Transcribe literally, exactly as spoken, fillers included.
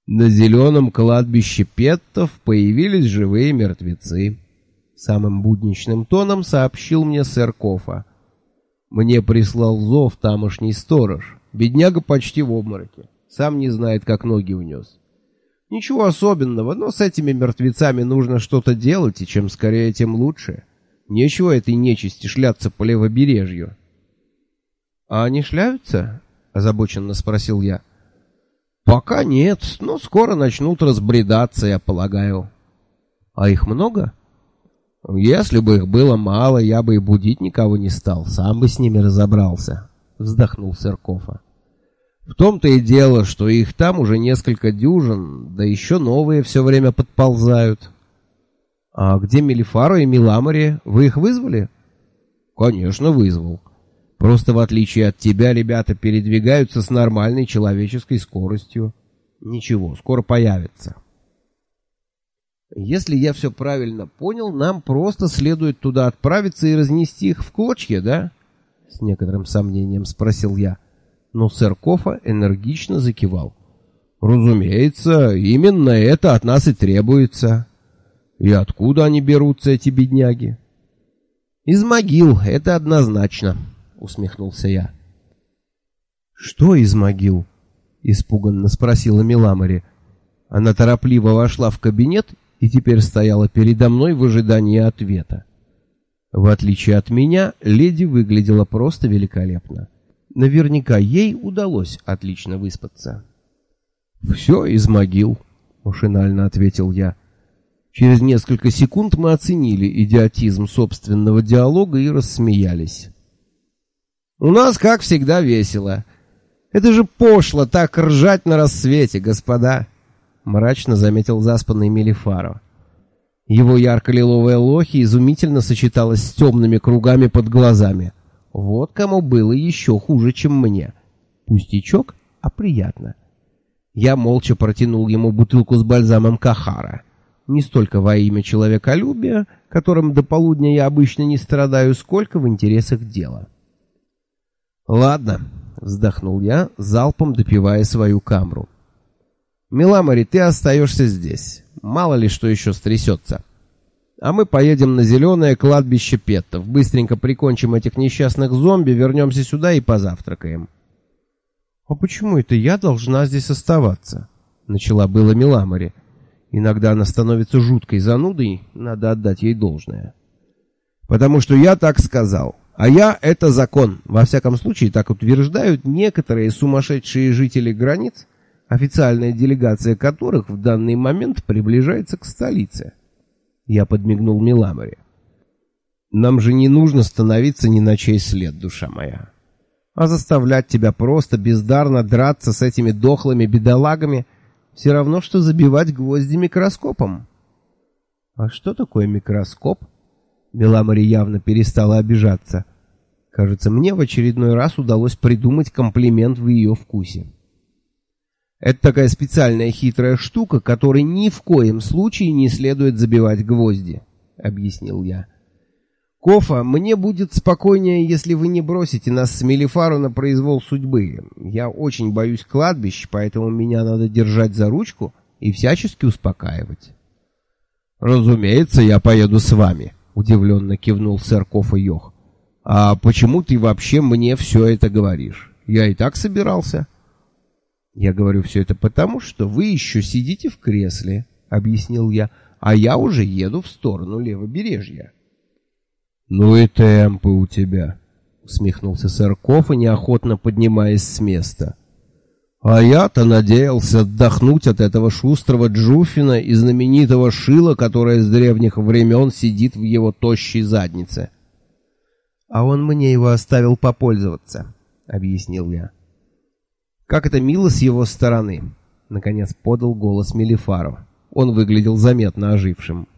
На зеленом кладбище петтов появились живые мертвецы. Самым будничным тоном сообщил мне сэр Кофа. Мне прислал зов тамошний сторож. Бедняга почти в обмороке. Сам не знает, как ноги унес. Ничего особенного, но с этими мертвецами нужно что-то делать, и чем скорее, тем лучше. Нечего этой нечисти шляться по левобережью. — А они шляются? — озабоченно спросил я. — Пока нет, но скоро начнут разбредаться, я полагаю. — А их много? — Если бы их было мало, я бы и будить никого не стал, сам бы с ними разобрался, — вздохнул сэр Кофа. В том-то и дело, что их там уже несколько дюжин, да еще новые все время подползают. — А где Мелифаро и Миламори? Вы их вызвали? — Конечно, вызвал. Просто в отличие от тебя, ребята передвигаются с нормальной человеческой скоростью. Ничего, скоро появятся. Если я все правильно понял, нам просто следует туда отправиться и разнести их в клочья, да? С некоторым сомнением спросил я. Но сэр Кофа энергично закивал. Разумеется, именно это от нас и требуется. И откуда они берутся, эти бедняги? Из могил, это однозначно, усмехнулся я. Что из могил? Испуганно спросила Миламори. Она торопливо вошла в кабинет и теперь стояла передо мной в ожидании ответа. В отличие от меня, леди выглядела просто великолепно. Наверняка ей удалось отлично выспаться. «Все из могил», — машинально ответил я. Через несколько секунд мы оценили идиотизм собственного диалога и рассмеялись. «У нас, как всегда, весело. Это же пошло так ржать на рассвете, господа», — мрачно заметил заспанный Мелифаро. Его ярко-лиловая лохи изумительно сочеталась с темными кругами под глазами. Вот кому было еще хуже, чем мне. Пустячок, а приятно. Я молча протянул ему бутылку с бальзамом Кахара. Не столько во имя человеколюбия, которым до полудня я обычно не страдаю, сколько в интересах дела. «Ладно», — вздохнул я, залпом допивая свою камру. «Миламори, ты остаешься здесь. Мало ли что еще стрясется. А мы поедем на зеленое кладбище петтов. Быстренько прикончим этих несчастных зомби, вернемся сюда и позавтракаем». «А почему это я должна здесь оставаться?» — начала было Миламори. Иногда она становится жуткой занудой, надо отдать ей должное. «Потому что я так сказал. А я — это закон. Во всяком случае, так утверждают некоторые сумасшедшие жители границ, официальная делегация которых в данный момент приближается к столице». Я подмигнул Миламори. «Нам же не нужно становиться ни на чей след, душа моя. А заставлять тебя просто бездарно драться с этими дохлыми бедолагами все равно, что забивать гвозди микроскопом». «А что такое микроскоп?» Миламори явно перестала обижаться. Кажется, мне в очередной раз удалось придумать комплимент в ее вкусе. «Это такая специальная хитрая штука, которой ни в коем случае не следует забивать гвозди», — объяснил я. «Кофа, мне будет спокойнее, если вы не бросите нас с Мелифаро на произвол судьбы. Я очень боюсь кладбищ, поэтому меня надо держать за ручку и всячески успокаивать». «Разумеется, я поеду с вами», — удивленно кивнул сэр Кофа Йох. «А почему ты вообще мне все это говоришь? Я и так собирался». «Я говорю все это потому, что вы еще сидите в кресле», — объяснил я, «а я уже еду в сторону левобережья». «Ну и темпы у тебя», — усмехнулся сэр Кофа, неохотно поднимаясь с места. «А я-то надеялся отдохнуть от этого шустрого Джуфина и знаменитого Шила, которое с древних времен сидит в его тощей заднице». «А он мне его оставил попользоваться», — объяснил я. «Как это мило с его стороны», — наконец подал голос Мелифаро. Он выглядел заметно ожившим.